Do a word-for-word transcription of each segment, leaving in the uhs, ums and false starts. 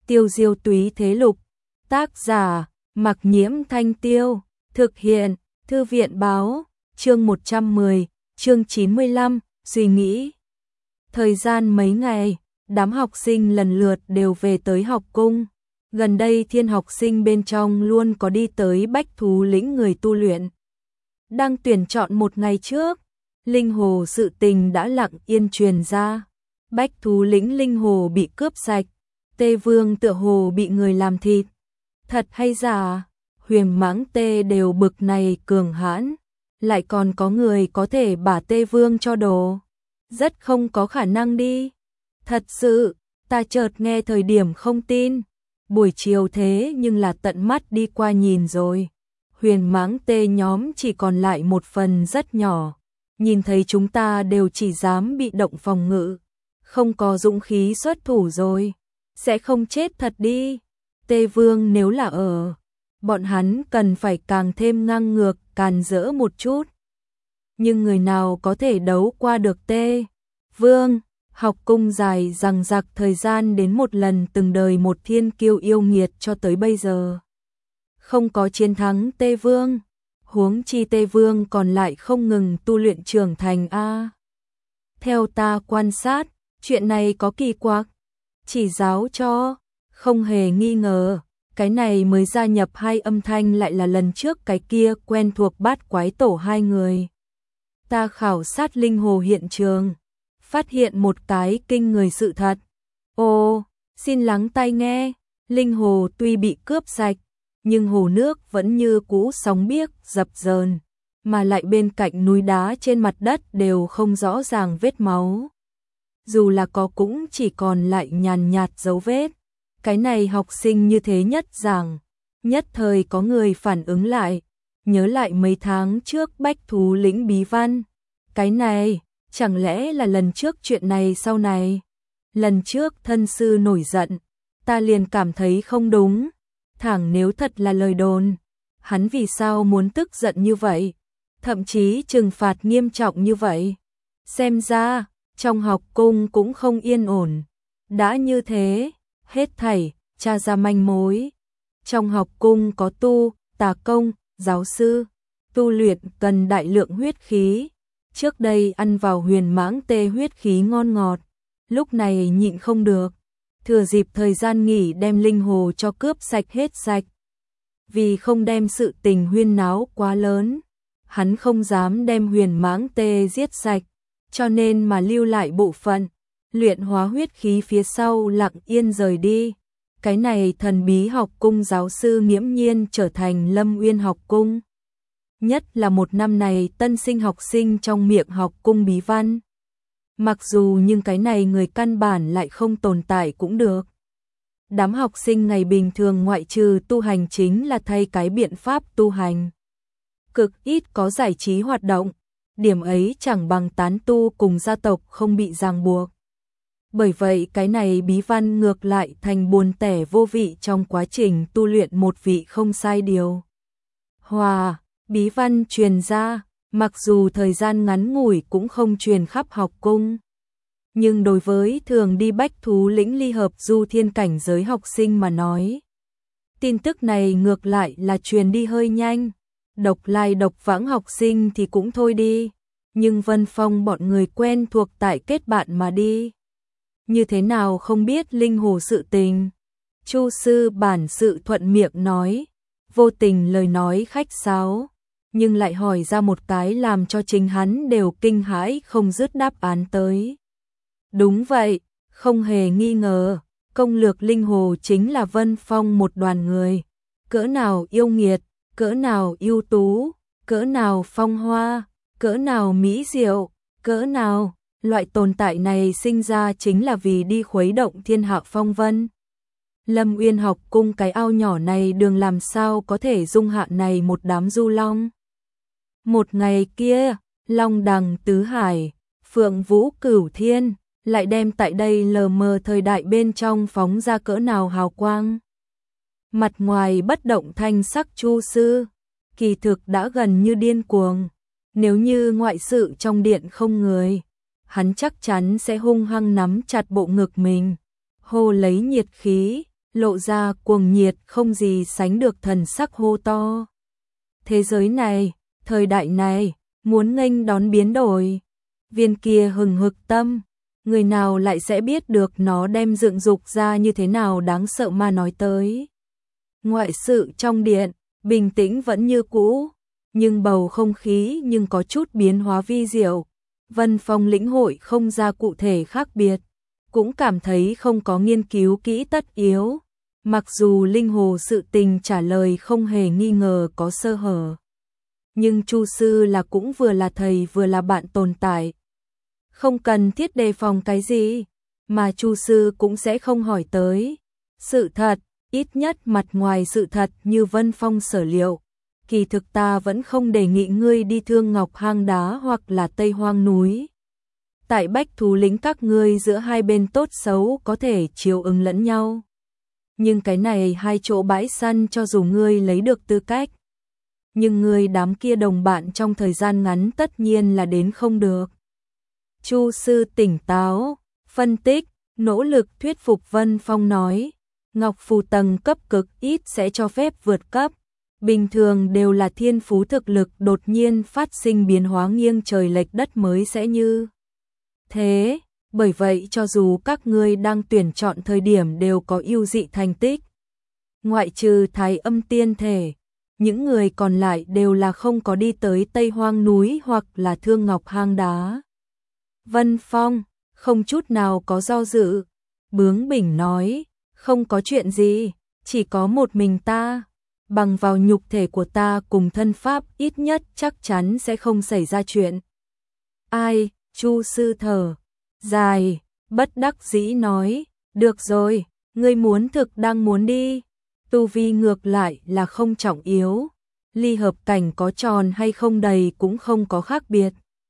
Tiêu diêu túy thế lục. Tác giả, Mặc Nhiễm Thanh Tiêu. Thực hiện, Thư viện báo. Chương một trăm mười, chương chín mươi lăm, suy nghĩ. Thời gian mấy ngày, đám học sinh lần lượt đều về tới học cung. Gần đây thiên học sinh bên trong luôn có đi tới Bách Thú Lĩnh người tu luyện. Đang tuyển chọn một ngày trước, linh hồ sự tình đã lặng yên truyền ra. Bách Thú Lĩnh linh hồ bị cướp sạch, Tê Vương tựa hồ bị người làm thịt. Thật hay giả, Huyền Mãng Tê đều bực này cường hãn, lại còn có người có thể bả Tê Vương cho đồ. Rất không có khả năng đi. Thật sự, ta chợt nghe thời điểm không tin. Buổi chiều thế nhưng là tận mắt đi qua nhìn rồi. Huyền Mãng Tê nhóm chỉ còn lại một phần rất nhỏ. Nhìn thấy chúng ta đều chỉ dám bị động phòng ngự. Không có dũng khí xuất thủ rồi. Sẽ không chết thật đi. Tê Vương nếu là ở, bọn hắn cần phải càng thêm ngang ngược, càn rỡ một chút. Nhưng người nào có thể đấu qua được Tê Vương? Học cung dài dằng dặc thời gian đến một lần từng đời một thiên kiêu yêu nghiệt cho tới bây giờ. Không có chiến thắng Tê Vương, huống chi Tê Vương còn lại không ngừng tu luyện trưởng thành a. Theo ta quan sát, chuyện này có kỳ quặc. Chỉ giáo cho, không hề nghi ngờ, cái này mới gia nhập hai âm thanh lại là lần trước cái kia quen thuộc bát quái tổ hai người. Ta khảo sát linh hồ hiện trường, phát hiện một cái kinh người sự thật. Ô, xin lắng tai nghe, linh hồ tuy bị cướp sạch, nhưng hồ nước vẫn như cũ sóng biếc dập dờn, mà lại bên cạnh núi đá trên mặt đất đều không rõ ràng vết máu. Dù là có cũng chỉ còn lại nhàn nhạt dấu vết. Cái này học sinh như thế nhất rằng, nhất thời có người phản ứng lại, nhớ lại mấy tháng trước Bách Thú Lĩnh bí văn. Cái này, chẳng lẽ là lần trước chuyện này sau này? Lần trước thân sư nổi giận, ta liền cảm thấy không đúng. Thẳng nếu thật là lời đồn, hắn vì sao muốn tức giận như vậy? Thậm chí trừng phạt nghiêm trọng như vậy. Xem ra, trong học cung cũng không yên ổn. Đã như thế, hết thảy, tra ra manh mối. Trong học cung có tu, tà công, giáo sư. Tu luyện cần đại lượng huyết khí. Trước đây ăn vào Huyền Mãng Tê huyết khí ngon ngọt. Lúc này nhịn không được. Thừa dịp thời gian nghỉ đem linh hồ cho cướp sạch hết sạch. Vì không đem sự tình huyên náo quá lớn, hắn không dám đem Huyền Mãng Tê giết sạch. Cho nên mà lưu lại bộ phận, luyện hóa huyết khí phía sau lặng yên rời đi. Cái này thần bí học cung giáo sư nghiễm nhiên trở thành Lâm Uyên học cung. Nhất là một năm này tân sinh học sinh trong miệng học cung bí văn. Mặc dù nhưng cái này người căn bản lại không tồn tại cũng được. Đám học sinh ngày bình thường ngoại trừ tu hành chính là thay cái biện pháp tu hành. Cực ít có giải trí hoạt động. Điểm ấy chẳng bằng tán tu cùng gia tộc không bị ràng buộc. Bởi vậy cái này bí văn ngược lại thành buồn tẻ vô vị trong quá trình tu luyện một vị không sai điều. Hòa, bí văn truyền ra, mặc dù thời gian ngắn ngủi cũng không truyền khắp học cung. Nhưng đối với thường đi Bách Thú Lĩnh ly hợp du thiên cảnh giới học sinh mà nói, tin tức này ngược lại là truyền đi hơi nhanh. Độc lai độc vãng học sinh thì cũng thôi đi, nhưng Vân Phong bọn người quen thuộc tại kết bạn mà đi. Như thế nào không biết linh hồ sự tình. Chu sư bản sự thuận miệng nói, vô tình lời nói khách sáo, nhưng lại hỏi ra một cái làm cho chính hắn đều kinh hãi không dứt đáp án tới. Đúng vậy, không hề nghi ngờ, công lược linh hồ chính là Vân Phong một đoàn người. Cỡ nào yêu nghiệt, cỡ nào ưu tú, cỡ nào phong hoa, cỡ nào mỹ diệu, cỡ nào, loại tồn tại này sinh ra chính là vì đi khuấy động thiên hạ phong vân. Lâm Uyên học cung cái ao nhỏ này đường làm sao có thể dung hạ này một đám du long. Một ngày kia, long đằng tứ hải, phượng vũ cửu thiên, lại đem tại đây lờ mờ thời đại bên trong phóng ra cỡ nào hào quang. Mặt ngoài bất động thanh sắc Chu sư, kỳ thực đã gần như điên cuồng. Nếu như ngoại sự trong điện không người, hắn chắc chắn sẽ hung hăng nắm chặt bộ ngực mình, hô lấy nhiệt khí, lộ ra cuồng nhiệt không gì sánh được thần sắc hô to. Thế giới này, thời đại này, muốn nghênh đón biến đổi. Viên kia hừng hực tâm, người nào lại sẽ biết được nó đem dựng dục ra như thế nào đáng sợ mà nói tới. Ngoại sự trong điện, bình tĩnh vẫn như cũ, nhưng bầu không khí nhưng có chút biến hóa vi diệu. Vân Phong lĩnh hội không ra cụ thể khác biệt, cũng cảm thấy không có nghiên cứu kỹ tất yếu. Mặc dù linh hồ sự tình trả lời không hề nghi ngờ có sơ hở, nhưng Chu sư là cũng vừa là thầy vừa là bạn tồn tại. Không cần thiết đề phòng cái gì, mà Chu sư cũng sẽ không hỏi tới. Sự thật, ít nhất mặt ngoài sự thật như Vân Phong sở liệu. Kỳ thực ta vẫn không đề nghị ngươi đi Thương Ngọc hang đá hoặc là Tây Hoang núi. Tại Bách Thú Lĩnh các ngươi giữa hai bên tốt xấu có thể chiều ứng lẫn nhau. Nhưng cái này hai chỗ bãi săn cho dù ngươi lấy được tư cách, nhưng ngươi đám kia đồng bạn trong thời gian ngắn tất nhiên là đến không được. Chu sư tỉnh táo, phân tích, nỗ lực thuyết phục Vân Phong nói, Ngọc phù tầng cấp cực ít sẽ cho phép vượt cấp. Bình thường đều là thiên phú thực lực đột nhiên phát sinh biến hóa nghiêng trời lệch đất mới sẽ như thế. Bởi vậy cho dù các ngươi đang tuyển chọn thời điểm đều có ưu dị thành tích, ngoại trừ Thái Âm tiên thể, những người còn lại đều là không có đi tới Tây Hoang núi hoặc là Thương Ngọc hang đá. Vân Phong không chút nào có do dự, bướng bỉnh nói, không có chuyện gì, chỉ có một mình ta. Bằng vào nhục thể của ta cùng thân pháp ít nhất chắc chắn sẽ không xảy ra chuyện. Ai, Chu sư thở dài, bất đắc dĩ nói, được rồi, ngươi muốn thực đang muốn đi. Tu vi ngược lại là không trọng yếu, ly hợp cảnh có tròn hay không đầy cũng không có khác biệt.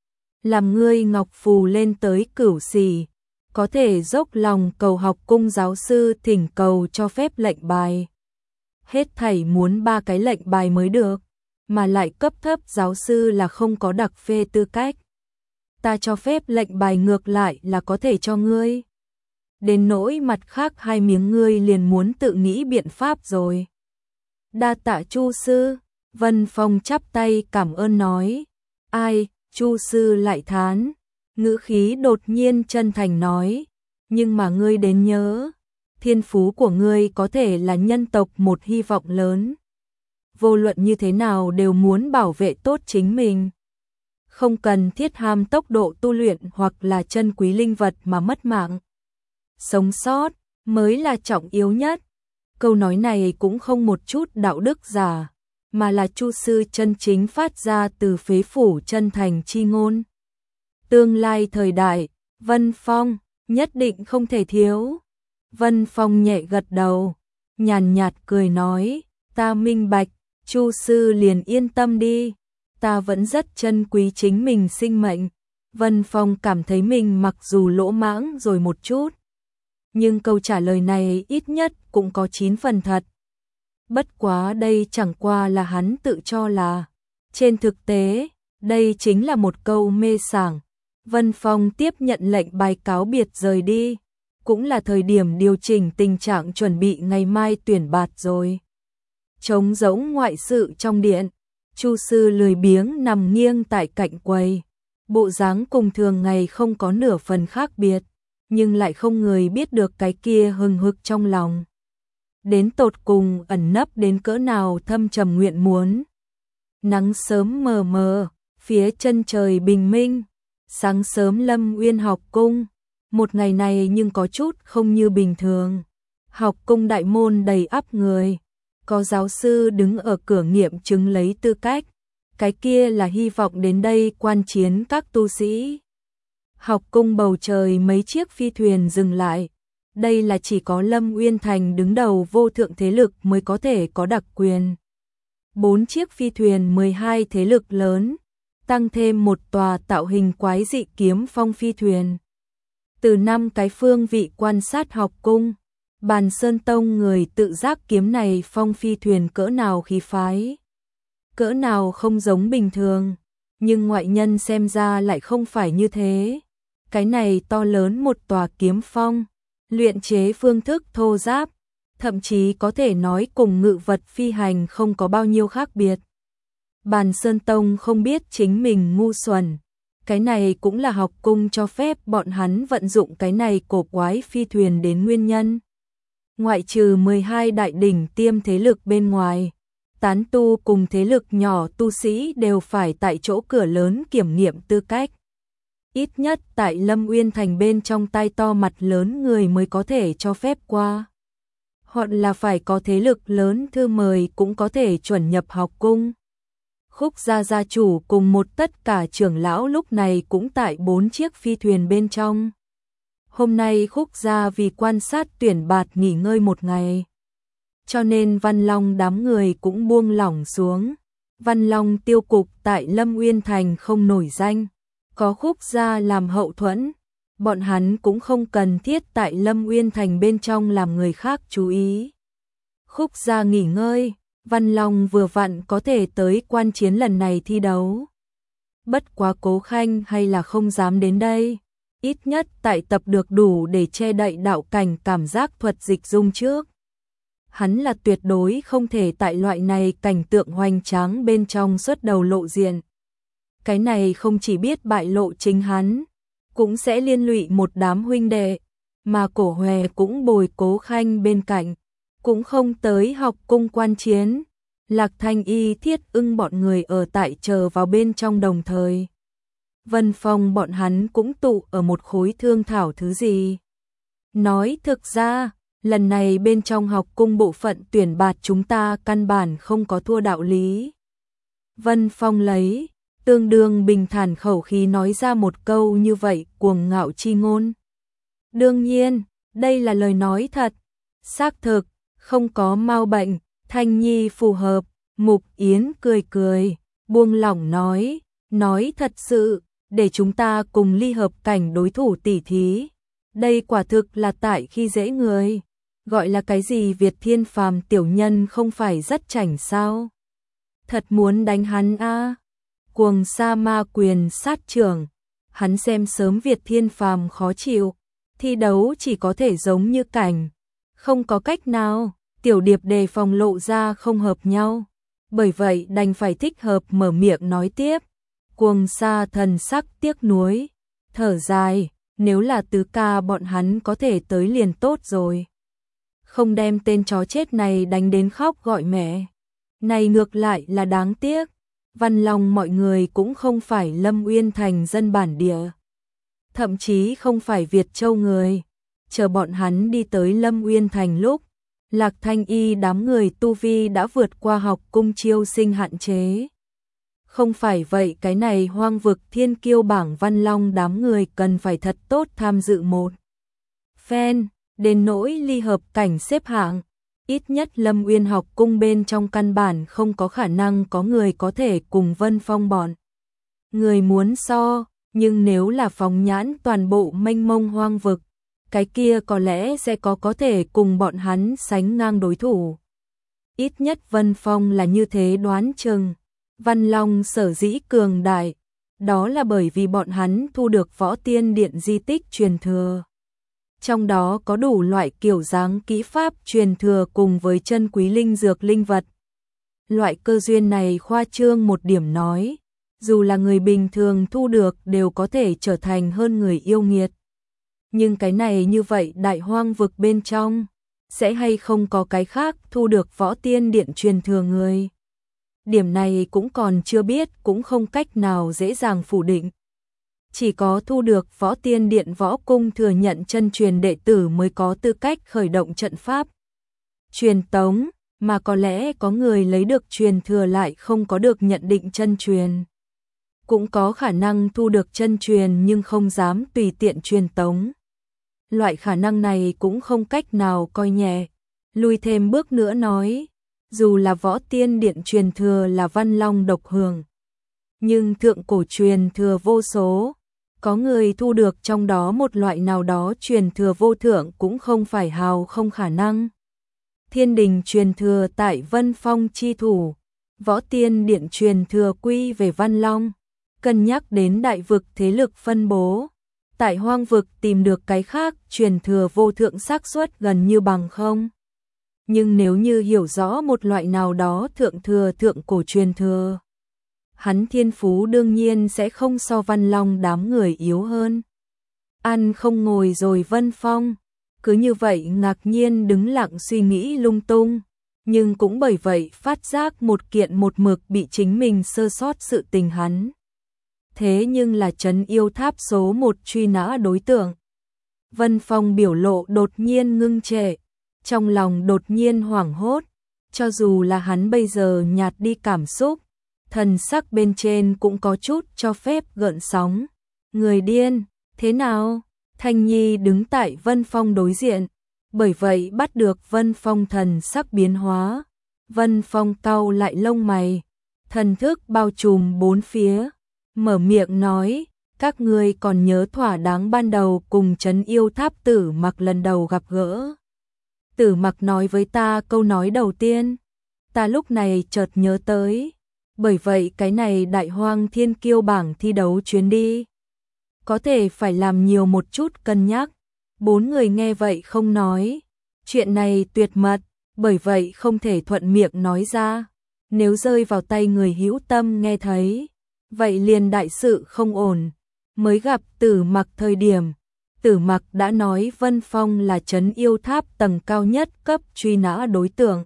Làm ngươi Ngọc phù lên tới cửu xỉ, có thể dốc lòng cầu học cung giáo sư thỉnh cầu cho phép lệnh bài. Hết thảy muốn ba cái lệnh bài mới được, mà lại cấp thấp giáo sư là không có đặc phê tư cách. Ta cho phép lệnh bài ngược lại là có thể cho ngươi. Đến nỗi mặt khác hai miếng ngươi liền muốn tự nghĩ biện pháp rồi. Đa tạ Chu sư, Vân Phong chắp tay cảm ơn nói. Ai, Chu sư lại thán, ngữ khí đột nhiên chân thành nói, nhưng mà ngươi đến nhớ, thiên phú của ngươi có thể là nhân tộc một hy vọng lớn. Vô luận như thế nào đều muốn bảo vệ tốt chính mình. Không cần thiết ham tốc độ tu luyện hoặc là chân quý linh vật mà mất mạng. Sống sót mới là trọng yếu nhất. Câu nói này cũng không một chút đạo đức giả, mà là Chu sư chân chính phát ra từ phế phủ chân thành chi ngôn. Tương lai thời đại, Vân Phong nhất định không thể thiếu. Vân Phong nhẹ gật đầu, nhàn nhạt cười nói, ta minh bạch, Chu sư liền yên tâm đi, ta vẫn rất trân quý chính mình sinh mệnh. Vân Phong cảm thấy mình mặc dù lỗ mãng rồi một chút, nhưng câu trả lời này ít nhất cũng có chín phần thật. Bất quá đây chẳng qua là hắn tự cho là. Trên thực tế, đây chính là một câu mê sảng. Vân Phong tiếp nhận lệnh bài cáo biệt rời đi. Cũng là thời điểm điều chỉnh tình trạng chuẩn bị ngày mai tuyển bạt rồi. Trống rỗng ngoại sự trong điện, Chu sư lười biếng nằm nghiêng tại cạnh quầy. Bộ dáng cùng thường ngày không có nửa phần khác biệt, nhưng lại không người biết được cái kia hừng hực trong lòng. Đến tột cùng ẩn nấp đến cỡ nào thâm trầm nguyện muốn. Nắng sớm mờ mờ, phía chân trời bình minh, sáng sớm Lâm Uyên học cung. Một ngày này nhưng có chút không như bình thường. Học cung đại môn đầy ắp người, có giáo sư đứng ở cửa nghiệm chứng lấy tư cách. Cái kia là hy vọng đến đây quan chiến các tu sĩ. Học cung bầu trời mấy chiếc phi thuyền dừng lại. Đây là chỉ có Lâm Uyên Thành đứng đầu vô thượng thế lực mới có thể có đặc quyền. Bốn chiếc phi thuyền mười hai thế lực lớn, tăng thêm một tòa tạo hình quái dị kiếm phong phi thuyền. Từ năm cái phương vị quan sát học cung, Bàn Sơn Tông người tự giác kiếm này phong phi thuyền cỡ nào khí phái, cỡ nào không giống bình thường, nhưng ngoại nhân xem ra lại không phải như thế. Cái này to lớn một tòa kiếm phong, luyện chế phương thức thô ráp, thậm chí có thể nói cùng ngự vật phi hành không có bao nhiêu khác biệt. Bàn Sơn Tông không biết chính mình ngu xuẩn, cái này cũng là học cung cho phép bọn hắn vận dụng cái này cổ quái phi thuyền đến nguyên nhân. Ngoại trừ mười hai đại đỉnh tiêm thế lực bên ngoài, tán tu cùng thế lực nhỏ tu sĩ đều phải tại chỗ cửa lớn kiểm nghiệm tư cách. Ít nhất tại Lâm Uyên Thành bên trong tai to mặt lớn người mới có thể cho phép qua. Hoặc là phải có thế lực lớn thư mời cũng có thể chuẩn nhập học cung. Khúc gia gia chủ cùng một tất cả trưởng lão lúc này cũng tại bốn chiếc phi thuyền bên trong. Hôm nay Khúc gia vì quan sát tuyển bạt nghỉ ngơi một ngày, cho nên Văn Long đám người cũng buông lỏng xuống. Văn Long tiêu cục tại Lâm Uyên Thành không nổi danh, có Khúc gia làm hậu thuẫn, bọn hắn cũng không cần thiết tại Lâm Uyên Thành bên trong làm người khác chú ý. Khúc gia nghỉ ngơi, Văn Long vừa vặn có thể tới quan chiến lần này thi đấu. Bất quá Cố Khanh hay là không dám đến đây, ít nhất tại tập được đủ để che đậy đạo cảnh cảm giác thuật dịch dung trước. Hắn là tuyệt đối không thể tại loại này cảnh tượng hoành tráng bên trong xuất đầu lộ diện. Cái này không chỉ biết bại lộ chính hắn, cũng sẽ liên lụy một đám huynh đệ, mà Cổ Hòe cũng bồi Cố Khanh bên cạnh, cũng không tới học cung quan chiến. Lạc Thanh Y Thiết Ưng bọn người ở tại chờ vào bên trong đồng thời. Vân Phong bọn hắn cũng tụ ở một khối thương thảo thứ gì. Nói thực ra, lần này bên trong học cung bộ phận tuyển bạt chúng ta căn bản không có thua đạo lý. Vân Phong lấy tương đương bình thản khẩu khí nói ra một câu như vậy cuồng ngạo chi ngôn. Đương nhiên, đây là lời nói thật, xác thực, không có mau bệnh, Thanh Nhi phù hợp. Mục Yến cười cười, buông lỏng nói, nói thật sự, để chúng ta cùng ly hợp cảnh đối thủ tỉ thí. Đây quả thực là tại khi dễ người, gọi là cái gì Việt Thiên Phàm tiểu nhân không phải rất chảnh sao? Thật muốn đánh hắn a. À? Cuồng sa ma quyền sát trưởng, hắn xem sớm Việt Thiên Phàm khó chịu, thi đấu chỉ có thể giống như cảnh, không có cách nào, tiểu điệp đề phòng lộ ra không hợp nhau. Bởi vậy đành phải thích hợp mở miệng nói tiếp. Cuồng sa thần sắc tiếc nuối, thở dài, nếu là tứ ca bọn hắn có thể tới liền tốt rồi. Không đem tên chó chết này đánh đến khóc gọi mẹ. Này ngược lại là đáng tiếc. Văn Long mọi người cũng không phải Lâm Uyên Thành dân bản địa, thậm chí không phải Việt Châu người. Chờ bọn hắn đi tới Lâm Uyên Thành lúc, Lạc Thanh Y đám người tu vi đã vượt qua học cung chiêu sinh hạn chế. Không phải vậy cái này hoang vực thiên kiêu bảng Văn Long đám người cần phải thật tốt tham dự một phen, đến nỗi ly hợp cảnh xếp hạng. Ít nhất Lâm Uyên học cung bên trong căn bản không có khả năng có người có thể cùng Vân Phong bọn người muốn so, nhưng nếu là phóng nhãn toàn bộ mênh mông hoang vực, cái kia có lẽ sẽ có có thể cùng bọn hắn sánh ngang đối thủ. Ít nhất Vân Phong là như thế đoán chừng. Văn Long sở dĩ cường đại, đó là bởi vì bọn hắn thu được Võ Tiên Điện di tích truyền thừa. Trong đó có đủ loại kiểu dáng kỹ pháp truyền thừa cùng với chân quý linh dược linh vật. Loại cơ duyên này khoa trương một điểm nói, dù là người bình thường thu được đều có thể trở thành hơn người yêu nghiệt. Nhưng cái này như vậy đại hoang vực bên trong, sẽ hay không có cái khác thu được Võ Tiên Điện truyền thừa người. Điểm này cũng còn chưa biết, cũng không cách nào dễ dàng phủ định. Chỉ có thu được Võ Tiên Điện Võ Cung thừa nhận chân truyền đệ tử mới có tư cách khởi động trận pháp truyền tống, mà có lẽ có người lấy được truyền thừa lại không có được nhận định chân truyền. Cũng có khả năng thu được chân truyền nhưng không dám tùy tiện truyền tống. Loại khả năng này cũng không cách nào coi nhẹ. Lùi thêm bước nữa nói, dù là Võ Tiên Điện truyền thừa là Văn Long độc hưởng, nhưng thượng cổ truyền thừa vô số, có người thu được trong đó một loại nào đó truyền thừa vô thượng cũng không phải hào không khả năng. Thiên Đình truyền thừa tại Vân Phong chi thủ, Võ Tiên Điện truyền thừa quy về Văn Long, cân nhắc đến đại vực thế lực phân bố, tại hoang vực tìm được cái khác truyền thừa vô thượng xác suất gần như bằng không. nhưng nếu như hiểu rõ một loại nào đó thượng thừa thượng cổ truyền thừa, hắn thiên phú đương nhiên sẽ không so Văn Long đám người yếu hơn. Ăn không ngồi rồi Vân Phong, cứ như vậy ngạc nhiên đứng lặng suy nghĩ lung tung, nhưng cũng bởi vậy phát giác một kiện một mực bị chính mình sơ sót sự tình hắn. Thế nhưng là trấn yêu tháp số một truy nã đối tượng. Vân Phong biểu lộ đột nhiên ngưng trệ, trong lòng đột nhiên hoảng hốt, cho dù là hắn bây giờ nhạt đi cảm xúc, thần sắc bên trên cũng có chút cho phép gợn sóng. Người điên, thế nào? Thanh Nhi đứng tại Vân Phong đối diện, bởi vậy bắt được Vân Phong thần sắc biến hóa. Vân Phong cau lại lông mày, thần thức bao trùm bốn phía, mở miệng nói, các ngươi còn nhớ thỏa đáng ban đầu cùng trấn yêu tháp Tử Mặc lần đầu gặp gỡ. Tử Mặc nói với ta câu nói đầu tiên, ta lúc này chợt nhớ tới, bởi vậy cái này Đại Hoang Thiên Kiêu bảng thi đấu chuyến đi, có thể phải làm nhiều một chút cân nhắc. Bốn người nghe vậy không nói, chuyện này tuyệt mật, bởi vậy không thể thuận miệng nói ra. Nếu rơi vào tay người hữu tâm nghe thấy, vậy liền đại sự không ổn. Mới gặp Tử Mặc thời điểm, Tử Mặc đã nói Vân Phong là trấn yêu tháp tầng cao nhất cấp truy nã đối tượng.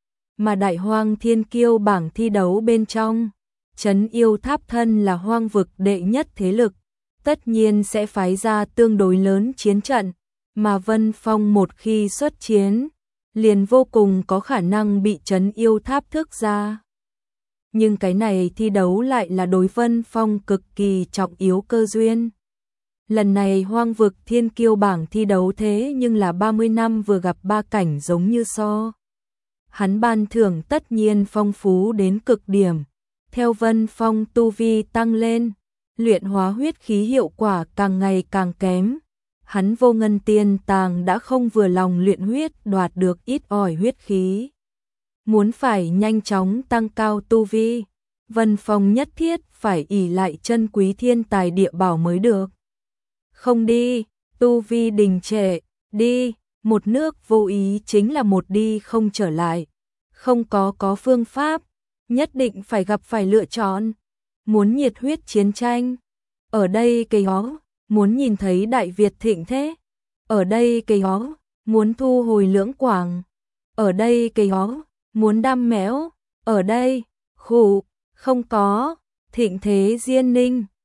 Mà Đại Hoang Thiên Kiêu bảng thi đấu bên trong, trấn yêu tháp thân là hoang vực đệ nhất thế lực, tất nhiên sẽ phái ra tương đối lớn chiến trận, mà Vân Phong một khi xuất chiến, liền vô cùng có khả năng bị trấn yêu tháp thước ra. Nhưng cái này thi đấu lại là đối Vân Phong cực kỳ trọng yếu cơ duyên. Lần này hoang vực Thiên Kiêu bảng thi đấu thế nhưng là ba mươi năm vừa gặp ba cảnh giống như so. Hắn ban thưởng tất nhiên phong phú đến cực điểm. Theo Vân Phong tu vi tăng lên, luyện hóa huyết khí hiệu quả càng ngày càng kém. Hắn vô ngân tiên tàng đã không vừa lòng luyện huyết đoạt được ít ỏi huyết khí. Muốn phải nhanh chóng tăng cao tu vi, Vân Phong nhất thiết phải ỷ lại chân quý thiên tài địa bảo mới được. Không đi, tu vi đình trệ, đi, một nước vô ý chính là một đi không trở lại. Không có có phương pháp, nhất định phải gặp phải lựa chọn. Muốn nhiệt huyết chiến tranh, ở đây cây ó, muốn nhìn thấy Đại Việt thịnh thế, ở đây cây ó, muốn thu hồi Lưỡng Quảng, ở đây cây ó, muốn đam mẽo, ở đây, khủ, không có, thịnh thế Diên Ninh,